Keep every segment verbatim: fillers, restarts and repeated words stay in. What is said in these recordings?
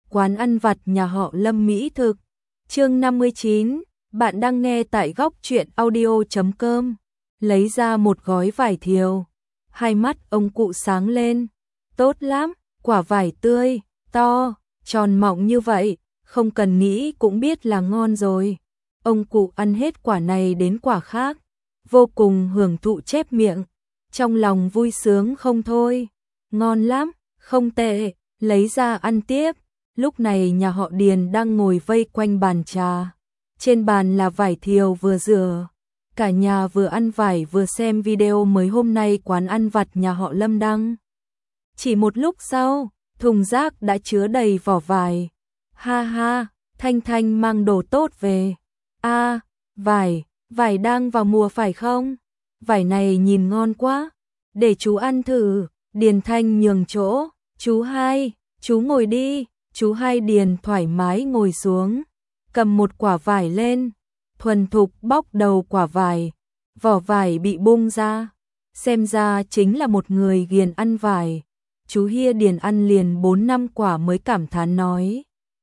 quán ăn vặt nhà họ Lâm mỹ thực. Chương năm mươi chín, bạn đang nghe tại góc truyện audio chấm com. Lấy ra một gói vải thiều, hai mắt ông cụ sáng lên. Tốt lắm, quả vải tươi, to, tròn mọng như vậy, không cần nghĩ cũng biết là ngon rồi. Ông cụ ăn hết quả này đến quả khác, vô cùng hưởng thụ chép miệng, trong lòng vui sướng không thôi. Ngon lắm, không tệ, lấy ra ăn tiếp. Lúc này nhà họ Điền đang ngồi vây quanh bàn trà. Trên bàn là vải thiều vừa rửa. Cả nhà vừa ăn vải vừa xem video mới hôm nay quán ăn vặt nhà họ Lâm đăng. Chỉ một lúc sau, thùng rác đã chứa đầy vỏ vải. Ha ha, Thanh Thanh mang đồ tốt về. A, à, vải, vải đang vào mùa phải không? Vải này nhìn ngon quá. Để chú ăn thử. Điền Thanh nhường chỗ. Chú hai, chú ngồi đi. Chú hai Điền thoải mái ngồi xuống, cầm một quả vải lên, thuần thục bóc đầu quả vải, vỏ vải bị bung ra, xem ra chính là một người ghiền ăn vải. Chú Hia Điền ăn liền bốn năm quả mới cảm thán nói: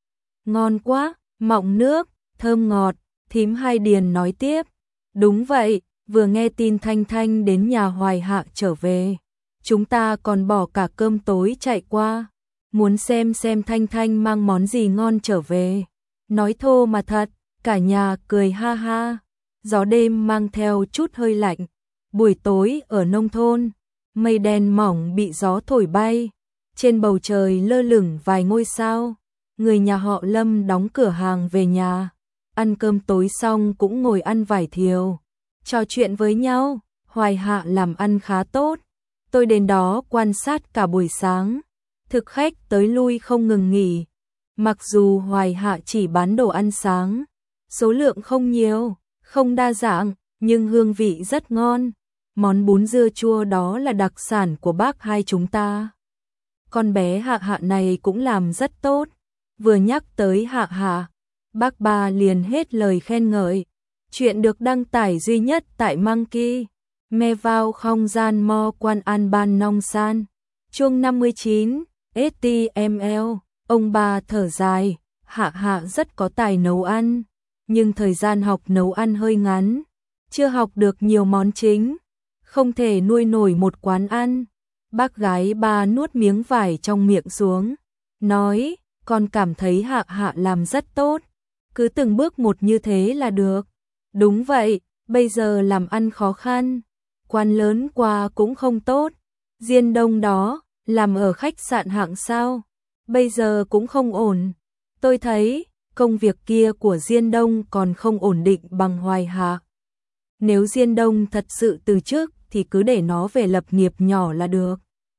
ngon quá, mọng nước, thơm ngọt. Thím hai Điền nói tiếp: đúng vậy, vừa nghe tin Thanh Thanh đến nhà Hoài Hạ trở về, chúng ta còn bỏ cả cơm tối chạy qua, muốn xem xem Thanh Thanh mang món gì ngon trở về. Nói thô mà thật, cả nhà cười ha ha. Gió đêm mang theo chút hơi lạnh. Buổi tối ở nông thôn, mây đen mỏng bị gió thổi bay. Trên bầu trời lơ lửng vài ngôi sao. Người nhà họ Lâm đóng cửa hàng về nhà. Ăn cơm tối xong cũng ngồi ăn vải thiều, trò chuyện với nhau. Hoài Hạ làm ăn khá tốt. Tôi đến đó quan sát cả buổi sáng. Thực khách tới lui không ngừng nghỉ. Mặc dù Hoài Hạ chỉ bán đồ ăn sáng, số lượng không nhiều, không đa dạng, nhưng hương vị rất ngon. Món bún dưa chua đó là đặc sản của bác hai chúng ta. Con bé Hạ Hạ này cũng làm rất tốt. Vừa nhắc tới Hạ Hạ, bác ba liền hết lời khen ngợi. Chuyện được đăng tải duy nhất tại Monkey. Me vào không gian mo quan an ban nong san. Chương năm mươi chín. ét tê em lờ, ông bà thở dài, Hạ Hạ rất có tài nấu ăn, nhưng thời gian học nấu ăn hơi ngắn, chưa học được nhiều món chính, không thể nuôi nổi một quán ăn. Bác gái ba nuốt miếng vải trong miệng xuống, nói, con cảm thấy Hạ Hạ làm rất tốt, cứ từng bước một như thế là được. Đúng vậy, bây giờ làm ăn khó khăn, quán lớn qua cũng không tốt, Diên Đông đó làm ở khách sạn hạng sao, bây giờ cũng không ổn. Tôi thấy công việc kia của Diên Đông còn không ổn định bằng Hoài Hạ. Nếu Diên Đông thật sự từ chức thì cứ để nó về lập nghiệp nhỏ là được.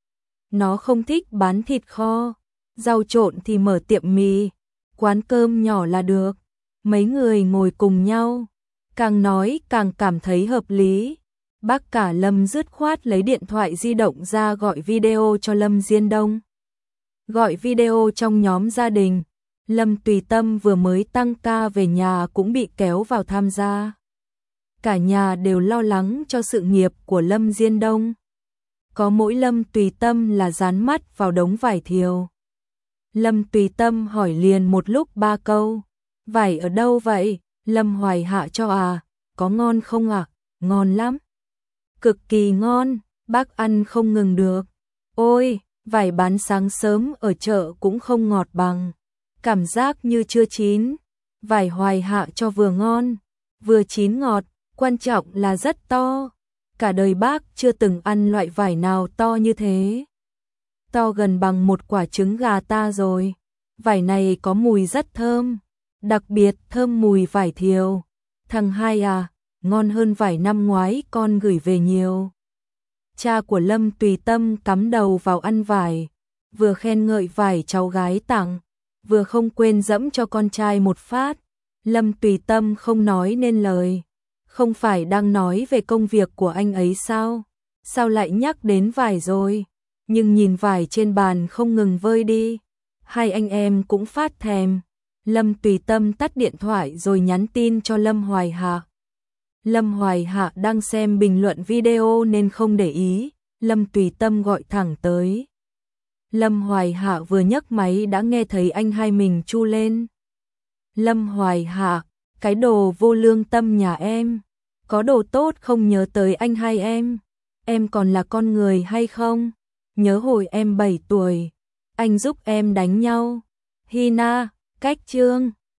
Nó không thích bán thịt kho, rau trộn thì mở tiệm mì, quán cơm nhỏ là được. Mấy người ngồi cùng nhau, càng nói càng cảm thấy hợp lý. Bác cả Lâm dứt khoát lấy điện thoại di động ra gọi video cho Lâm Diên Đông. Gọi video trong nhóm gia đình, Lâm Tùy Tâm vừa mới tăng ca về nhà cũng bị kéo vào tham gia. Cả nhà đều lo lắng cho sự nghiệp của Lâm Diên Đông. Có mỗi Lâm Tùy Tâm là dán mắt vào đống vải thiều. Lâm Tùy Tâm hỏi liền một lúc ba câu. Vải ở đâu vậy? Lâm Hoài Hạ cho à? Có ngon không ạ? À? Ngon lắm. Cực kỳ ngon, bác ăn không ngừng được. Ôi, vải bán sáng sớm ở chợ cũng không ngọt bằng. Cảm giác như chưa chín. Vải Hoài Hạ cho vừa ngon, vừa chín ngọt, quan trọng là rất to. Cả đời bác chưa từng ăn loại vải nào to như thế. To gần bằng một quả trứng gà ta rồi. Vải này có mùi rất thơm, đặc biệt thơm mùi vải thiều. Thằng hai à, ngon hơn vải năm ngoái con gửi về nhiều. Cha của Lâm Tùy Tâm cắm đầu vào ăn vải, vừa khen ngợi vải cháu gái tặng, vừa không quên dẫm cho con trai một phát. Lâm Tùy Tâm không nói nên lời. Không phải đang nói về công việc của anh ấy sao? Sao lại nhắc đến vải rồi? Nhưng nhìn vải trên bàn không ngừng vơi đi. Hai anh em cũng phát thèm. Lâm Tùy Tâm tắt điện thoại rồi nhắn tin cho Lâm Hoài Hạ. Lâm Hoài Hạ đang xem bình luận video nên không để ý. Lâm Tùy Tâm gọi thẳng tới. Lâm Hoài Hạ vừa nhấc máy đã nghe thấy anh hai mình chu lên. Lâm Hoài Hạ, cái đồ vô lương tâm nhà em, có đồ tốt không nhớ tới anh hai em, em còn là con người hay không? Nhớ hồi em bảy tuổi, anh giúp em đánh nhau. Hina, cách chương